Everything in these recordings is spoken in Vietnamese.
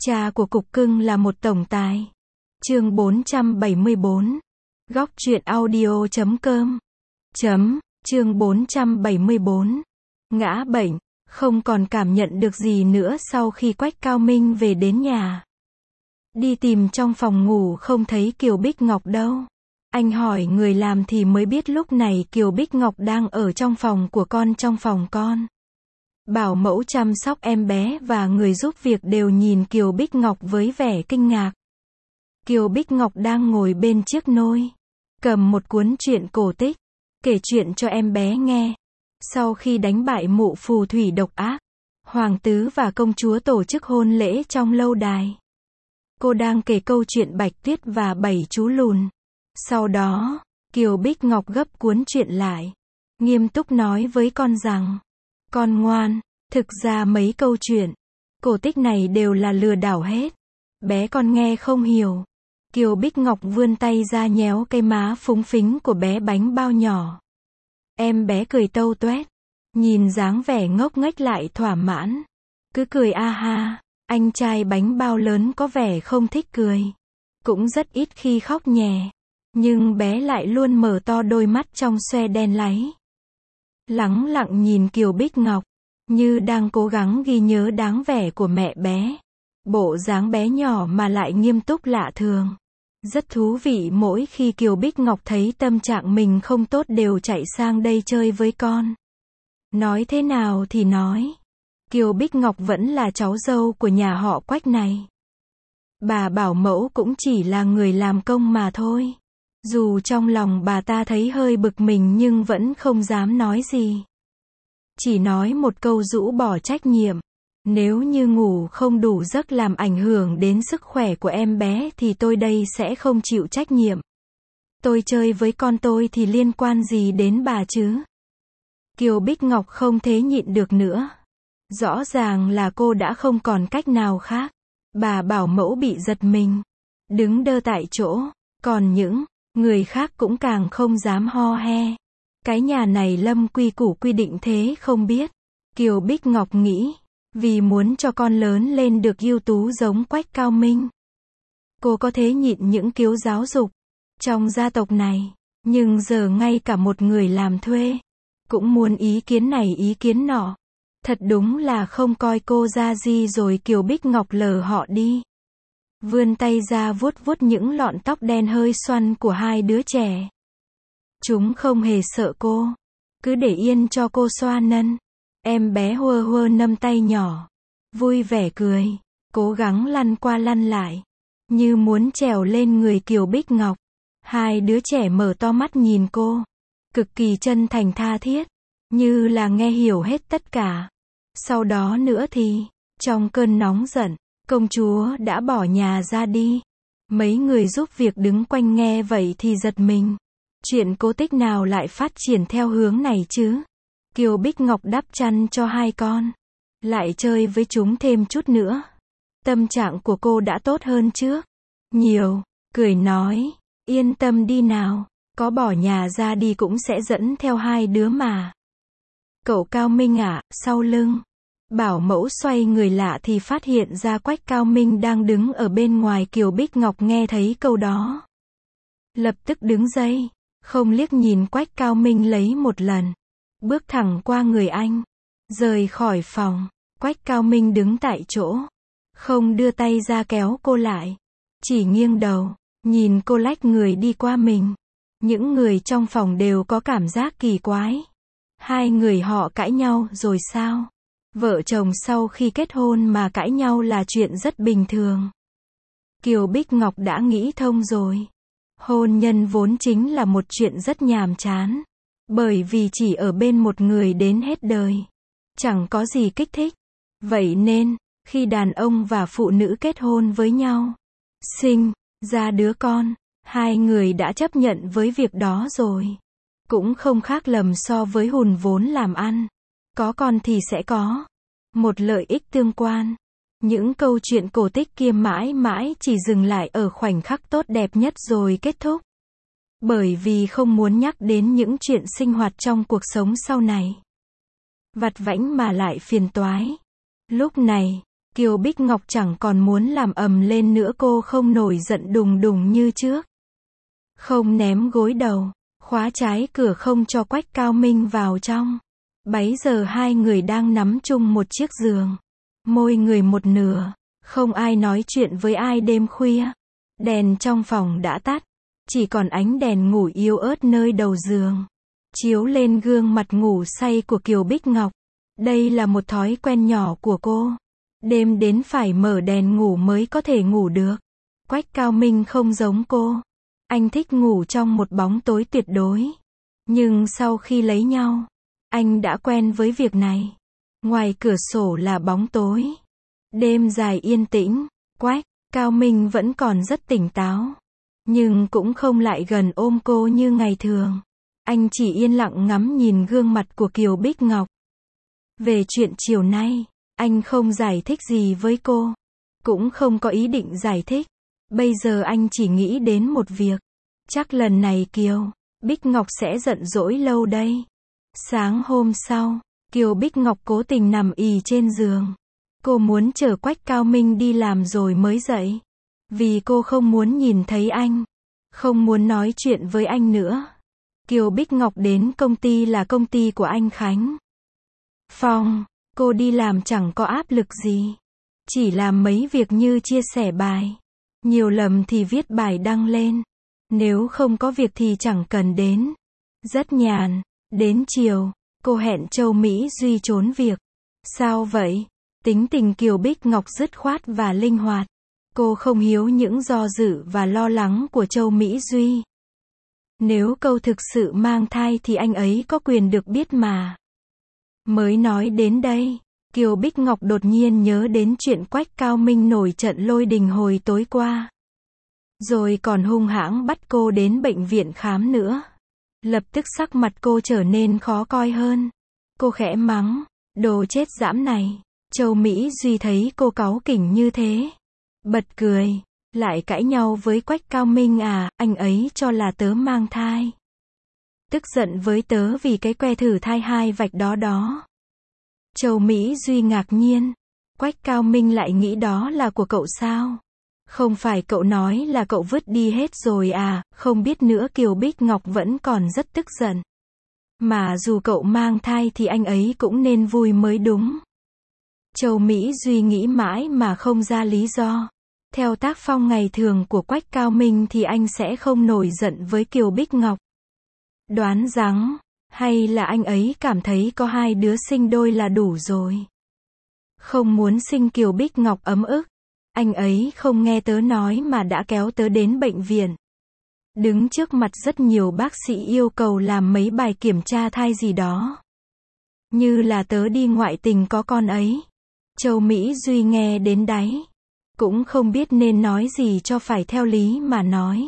Cha của cục cưng là một tổng tài. Chương 474. Góc truyện audio.com. Chương 474. Ngã bệnh, không còn cảm nhận được gì nữa sau khi Quách Cao Minh về đến nhà. Đi tìm trong phòng ngủ không thấy Kiều Bích Ngọc đâu. Anh hỏi người làm thì mới biết lúc này Kiều Bích Ngọc đang ở trong phòng của con, trong phòng con. Bảo mẫu chăm sóc em bé và người giúp việc đều nhìn Kiều Bích Ngọc với vẻ kinh ngạc. Kiều Bích Ngọc đang ngồi bên chiếc nôi, cầm một cuốn truyện cổ tích, kể chuyện cho em bé nghe. Sau khi đánh bại mụ phù thủy độc ác, hoàng tứ và công chúa tổ chức hôn lễ trong lâu đài. Cô đang kể câu chuyện Bạch Tuyết và 7 chú lùn. Sau đó, Kiều Bích Ngọc gấp cuốn truyện lại, nghiêm túc nói với con rằng: con ngoan, thực ra mấy câu chuyện cổ tích này đều là lừa đảo hết. Bé con nghe không hiểu. Kiều Bích Ngọc vươn tay ra nhéo cái má phúng phính của bé bánh bao nhỏ. Em bé cười tâu toét, nhìn dáng vẻ ngốc nghếch lại thỏa mãn. Cứ cười a ha. Anh trai bánh bao lớn có vẻ không thích cười, cũng rất ít khi khóc nhè. Nhưng bé lại luôn mở to đôi mắt trong xoe đen láy, lắng lặng nhìn Kiều Bích Ngọc, như đang cố gắng ghi nhớ dáng vẻ của mẹ bé. Bộ dáng bé nhỏ mà lại nghiêm túc lạ thường. Rất thú vị, mỗi khi Kiều Bích Ngọc thấy tâm trạng mình không tốt đều chạy sang đây chơi với con. Nói thế nào thì nói, Kiều Bích Ngọc vẫn là cháu dâu của nhà họ Quách này. Bà bảo mẫu cũng chỉ là người làm công mà thôi. Dù trong lòng bà ta thấy hơi bực mình nhưng vẫn không dám nói gì. Chỉ nói một câu rũ bỏ trách nhiệm. Nếu như ngủ không đủ giấc làm ảnh hưởng đến sức khỏe của em bé thì tôi đây sẽ không chịu trách nhiệm. Tôi chơi với con tôi thì liên quan gì đến bà chứ? Kiều Bích Ngọc không thể nhịn được nữa. Rõ ràng là cô đã không còn cách nào khác. Bà bảo mẫu bị giật mình, đứng đơ tại chỗ. Còn những người khác cũng càng không dám ho he. Cái nhà này lâm quy củ quy định thế không biết. Kiều Bích Ngọc nghĩ, vì muốn cho con lớn lên được ưu tú giống Quách Cao Minh, cô có thể nhịn những kiếu giáo dục trong gia tộc này. Nhưng giờ ngay cả một người làm thuê cũng muốn ý kiến này ý kiến nọ. Thật đúng là không coi cô ra gì rồi. Kiều Bích Ngọc lờ họ đi, vươn tay ra vuốt vuốt những lọn tóc đen hơi xoăn của hai đứa trẻ. Chúng không hề sợ cô, cứ để yên cho cô xoa năn. Em bé hua hua nắm tay nhỏ, vui vẻ cười, cố gắng lăn qua lăn lại, như muốn trèo lên người Kiều Bích Ngọc. Hai đứa trẻ mở to mắt nhìn cô, cực kỳ chân thành tha thiết, như là nghe hiểu hết tất cả. Sau đó nữa thì, trong cơn nóng giận, công chúa đã bỏ nhà ra đi. Mấy người giúp việc đứng quanh nghe vậy thì giật mình. Chuyện cổ tích nào lại phát triển theo hướng này chứ? Kiều Bích Ngọc đắp chăn cho hai con, lại chơi với chúng thêm chút nữa. Tâm trạng của cô đã tốt hơn trước nhiều, cười nói, yên tâm đi nào, có bỏ nhà ra đi cũng sẽ dẫn theo hai đứa mà. Cậu Cao Minh ạ, sau lưng. Bảo mẫu xoay người lạ thì phát hiện ra Quách Cao Minh đang đứng ở bên ngoài. Kiều Bích Ngọc nghe thấy câu đó, lập tức đứng dậy, không liếc nhìn Quách Cao Minh lấy một lần, bước thẳng qua người anh, rời khỏi phòng. Quách Cao Minh đứng tại chỗ, không đưa tay ra kéo cô lại, chỉ nghiêng đầu, nhìn cô lách người đi qua mình. Những người trong phòng đều có cảm giác kỳ quái. Hai người họ cãi nhau rồi sao? Vợ chồng sau khi kết hôn mà cãi nhau là chuyện rất bình thường. Kiều Bích Ngọc đã nghĩ thông rồi. Hôn nhân vốn chính là một chuyện rất nhàm chán. Bởi vì chỉ ở bên một người đến hết đời, chẳng có gì kích thích. Vậy nên, khi đàn ông và phụ nữ kết hôn với nhau, sinh ra đứa con, hai người đã chấp nhận với việc đó rồi. Cũng không khác lầm so với hùn vốn làm ăn. Có con thì sẽ có một lợi ích tương quan. Những câu chuyện cổ tích kia mãi mãi chỉ dừng lại ở khoảnh khắc tốt đẹp nhất rồi kết thúc. Bởi vì không muốn nhắc đến những chuyện sinh hoạt trong cuộc sống sau này. Vặt vãnh mà lại phiền toái. Lúc này, Kiều Bích Ngọc chẳng còn muốn làm ầm lên nữa, cô không nổi giận đùng đùng như trước. Không ném gối đầu, khóa trái cửa không cho Quách Cao Minh vào trong. Bấy giờ hai người đang nắm chung một chiếc giường. Môi người một nửa, không ai nói chuyện với ai đêm khuya. Đèn trong phòng đã tắt, chỉ còn ánh đèn ngủ yếu ớt nơi đầu giường, chiếu lên gương mặt ngủ say của Kiều Bích Ngọc. Đây là một thói quen nhỏ của cô. Đêm đến phải mở đèn ngủ mới có thể ngủ được. Quách Cao Minh không giống cô. Anh thích ngủ trong một bóng tối tuyệt đối. Nhưng sau khi lấy nhau, anh đã quen với việc này. Ngoài cửa sổ là bóng tối. Đêm dài yên tĩnh, Quách Cao Minh vẫn còn rất tỉnh táo. Nhưng cũng không lại gần ôm cô như ngày thường. Anh chỉ yên lặng ngắm nhìn gương mặt của Kiều Bích Ngọc. Về chuyện chiều nay, anh không giải thích gì với cô. Cũng không có ý định giải thích. Bây giờ anh chỉ nghĩ đến một việc. Chắc lần này Kiều Bích Ngọc sẽ giận dỗi lâu đây. Sáng hôm sau, Kiều Bích Ngọc cố tình nằm ì trên giường. Cô muốn chờ Quách Cao Minh đi làm rồi mới dậy. Vì cô không muốn nhìn thấy anh. Không muốn nói chuyện với anh nữa. Kiều Bích Ngọc đến công ty là công ty của anh Khánh Phong. Cô đi làm chẳng có áp lực gì. Chỉ làm mấy việc như chia sẻ bài. Nhiều lầm thì viết bài đăng lên. Nếu không có việc thì chẳng cần đến. Rất nhàn. Đến chiều, cô hẹn Châu Mỹ Duy trốn việc. Sao vậy? Tính tình Kiều Bích Ngọc dứt khoát và linh hoạt. Cô không hiếu những do dự và lo lắng của Châu Mỹ Duy. Nếu câu thực sự mang thai thì anh ấy có quyền được biết mà. Mới nói đến đây, Kiều Bích Ngọc đột nhiên nhớ đến chuyện Quách Cao Minh nổi trận lôi đình hồi tối qua. Rồi còn hung hãng bắt cô đến bệnh viện khám nữa. Lập tức sắc mặt cô trở nên khó coi hơn. Cô khẽ mắng, đồ chết dãm này. Châu Mỹ Duy thấy cô cáu kỉnh như thế, bật cười, lại cãi nhau với Quách Cao Minh à, anh ấy cho là tớ mang thai. Tức giận với tớ vì cái que thử thai 2 vạch đó. Châu Mỹ Duy ngạc nhiên, Quách Cao Minh lại nghĩ đó là của cậu sao? Không phải cậu nói là cậu vứt đi hết rồi à, không biết nữa. Kiều Bích Ngọc vẫn còn rất tức giận. Mà dù cậu mang thai thì anh ấy cũng nên vui mới đúng. Châu Mỹ Duy nghĩ mãi mà không ra lý do. Theo tác phong ngày thường của Quách Cao Minh thì anh sẽ không nổi giận với Kiều Bích Ngọc. Đoán rằng, hay là anh ấy cảm thấy có 2 đứa sinh đôi là đủ rồi. Không muốn sinh. Kiều Bích Ngọc ấm ức. Anh ấy không nghe tớ nói mà đã kéo tớ đến bệnh viện. Đứng trước mặt rất nhiều bác sĩ yêu cầu làm mấy bài kiểm tra thai gì đó. Như là tớ đi ngoại tình có con ấy. Châu Mỹ Duy nghe đến đáy. Cũng không biết nên nói gì cho phải theo lý mà nói.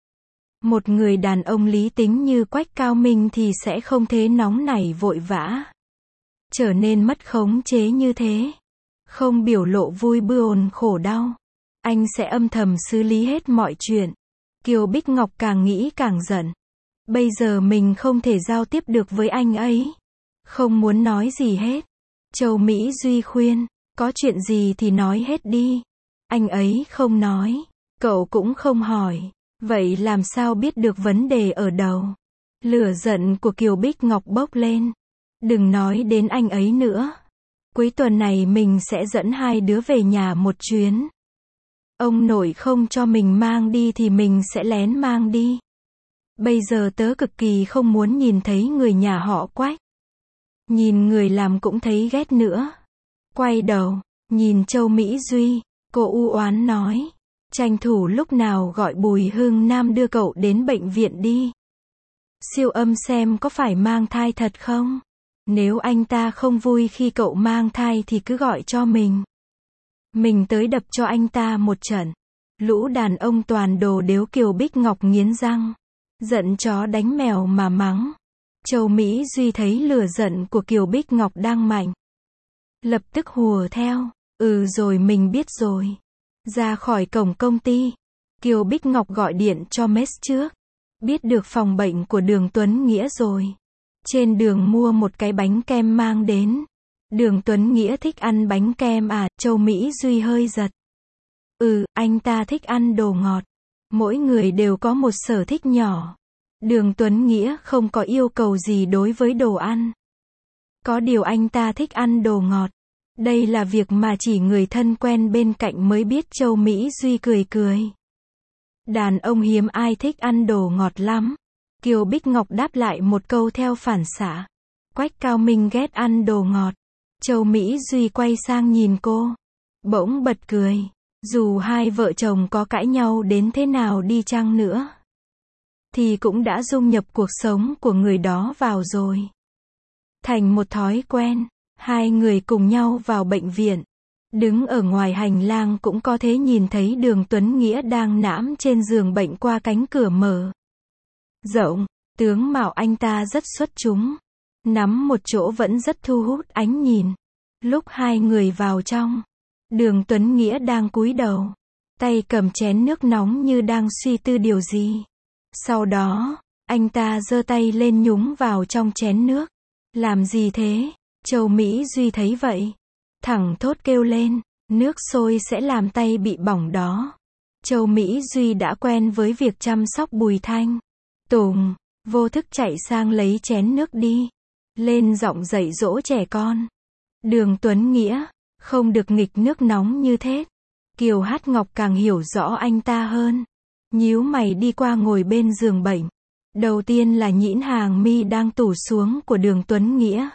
Một người đàn ông lý tính như Quách Cao Minh thì sẽ không thế nóng nảy vội vã. Trở nên mất khống chế như thế. Không biểu lộ vui buồn khổ đau. Anh sẽ âm thầm xử lý hết mọi chuyện. Kiều Bích Ngọc càng nghĩ càng giận. Bây giờ mình không thể giao tiếp được với anh ấy. Không muốn nói gì hết. Châu Mỹ Duy khuyên, có chuyện gì thì nói hết đi. Anh ấy không nói. Cậu cũng không hỏi. Vậy làm sao biết được vấn đề ở đâu? Lửa giận của Kiều Bích Ngọc bốc lên. Đừng nói đến anh ấy nữa. Cuối tuần này mình sẽ dẫn 2 đứa về nhà một chuyến. Ông nội không cho mình mang đi thì mình sẽ lén mang đi. Bây giờ tớ cực kỳ không muốn nhìn thấy người nhà họ Quách. Nhìn người làm cũng thấy ghét nữa. Quay đầu, nhìn Châu Mỹ Duy, cô u oán nói. Tranh thủ lúc nào gọi Bùi Hưng Nam đưa cậu đến bệnh viện đi. Siêu âm xem có phải mang thai thật không? Nếu anh ta không vui khi cậu mang thai thì cứ gọi cho mình. Mình tới đập cho anh ta một trận. Lũ đàn ông toàn đồ đếu. Kiều Bích Ngọc nghiến răng. Giận chó đánh mèo mà mắng. Châu Mỹ Duy thấy lửa giận của Kiều Bích Ngọc đang mạnh. Lập tức hùa theo. Rồi mình biết rồi. Ra khỏi cổng công ty. Kiều Bích Ngọc gọi điện cho Mess trước. Biết được phòng bệnh của Đường Tuấn Nghĩa rồi. Trên đường mua một cái bánh kem mang đến. Đường Tuấn Nghĩa thích ăn bánh kem à, Châu Mỹ Duy hơi giật. Anh ta thích ăn đồ ngọt. Mỗi người đều có một sở thích nhỏ. Đường Tuấn Nghĩa không có yêu cầu gì đối với đồ ăn. Có điều anh ta thích ăn đồ ngọt. Đây là việc mà chỉ người thân quen bên cạnh mới biết. Châu Mỹ Duy cười cười. Đàn ông hiếm ai thích ăn đồ ngọt lắm. Kiều Bích Ngọc đáp lại một câu theo phản xạ. Quách Cao Minh ghét ăn đồ ngọt. Châu Mỹ Duy quay sang nhìn cô. Bỗng bật cười. Dù hai vợ chồng có cãi nhau đến thế nào đi chăng nữa, thì cũng đã dung nhập cuộc sống của người đó vào rồi. Thành một thói quen, hai người cùng nhau vào bệnh viện. Đứng ở ngoài hành lang cũng có thể nhìn thấy Đường Tuấn Nghĩa đang nãm trên giường bệnh qua cánh cửa mở rộng. Tướng mạo anh ta rất xuất chúng. Nắm một chỗ vẫn rất thu hút ánh nhìn. Lúc hai người vào trong, Đường Tuấn Nghĩa đang cúi đầu, tay cầm chén nước nóng như đang suy tư điều gì. Sau đó, anh ta giơ tay lên nhúng vào trong chén nước. Làm gì thế? Châu Mỹ Duy thấy vậy, thẳng thốt kêu lên, nước sôi sẽ làm tay bị bỏng đó. Châu Mỹ Duy đã quen với việc chăm sóc Bùi Thanh Tùng, vô thức chạy sang lấy chén nước đi, lên giọng dạy dỗ trẻ con. Đường Tuấn Nghĩa, không được nghịch nước nóng như thế. Kiều Hát Ngọc càng hiểu rõ anh ta hơn. Nhíu mày đi qua ngồi bên giường bệnh. Đầu tiên là nhĩn hàng mi đang tủ xuống của Đường Tuấn Nghĩa.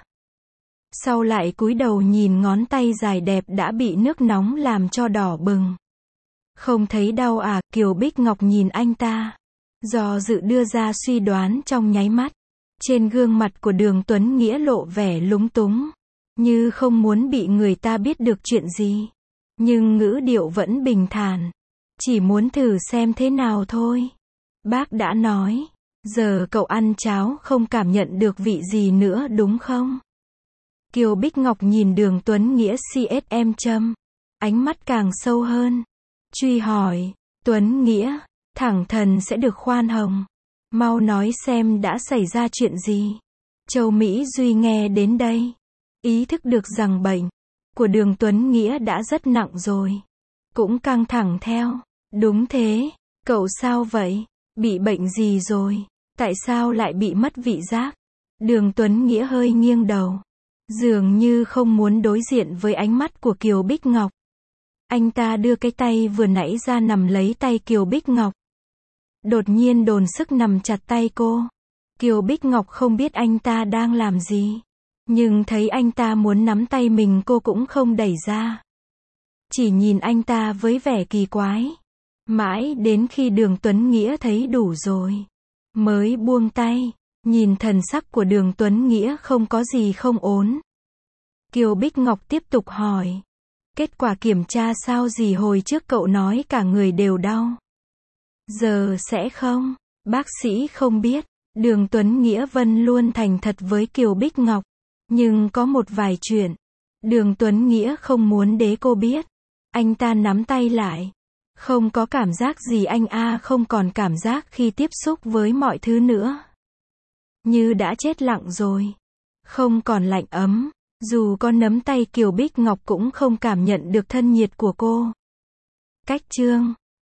Sau lại cúi đầu nhìn ngón tay dài đẹp đã bị nước nóng làm cho đỏ bừng. Không thấy đau à? Kiều Bích Ngọc nhìn anh ta, do dự đưa ra suy đoán trong nháy mắt. Trên gương mặt của Đường Tuấn Nghĩa lộ vẻ lúng túng, như không muốn bị người ta biết được chuyện gì. Nhưng ngữ điệu vẫn bình thản. Chỉ muốn thử xem thế nào thôi. Bác đã nói, giờ cậu ăn cháo không cảm nhận được vị gì nữa đúng không? Kiều Bích Ngọc nhìn Đường Tuấn Nghĩa CSM châm. Ánh mắt càng sâu hơn. Truy hỏi, Tuấn Nghĩa, thẳng thần sẽ được khoan hồng. Mau nói xem đã xảy ra chuyện gì. Châu Mỹ Duy nghe đến đây, ý thức được rằng bệnh của Đường Tuấn Nghĩa đã rất nặng rồi. Cũng căng thẳng theo. Đúng thế, cậu sao vậy? Bị bệnh gì rồi? Tại sao lại bị mất vị giác? Đường Tuấn Nghĩa hơi nghiêng đầu, dường như không muốn đối diện với ánh mắt của Kiều Bích Ngọc. Anh ta đưa cái tay vừa nãy ra nắm lấy tay Kiều Bích Ngọc. Đột nhiên dồn sức nắm chặt tay cô. Kiều Bích Ngọc không biết anh ta đang làm gì, nhưng thấy anh ta muốn nắm tay mình cô cũng không đẩy ra. Chỉ nhìn anh ta với vẻ kỳ quái. Mãi đến khi Đường Tuấn Nghĩa thấy đủ rồi, mới buông tay. Nhìn thần sắc của Đường Tuấn Nghĩa không có gì không ổn. Kiều Bích Ngọc tiếp tục hỏi. Kết quả kiểm tra sao gì hồi trước cậu nói cả người đều đau. Giờ sẽ không? Bác sĩ không biết. Đường Tuấn Nghĩa vẫn luôn thành thật với Kiều Bích Ngọc. Nhưng có một vài chuyện, Đường Tuấn Nghĩa không muốn để cô biết. Anh ta nắm tay lại. Không có cảm giác gì anh không còn cảm giác khi tiếp xúc với mọi thứ nữa. Như đã chết lặng rồi. Không còn lạnh ấm. Dù có nắm tay Kiều Bích Ngọc cũng không cảm nhận được thân nhiệt của cô. Cách chương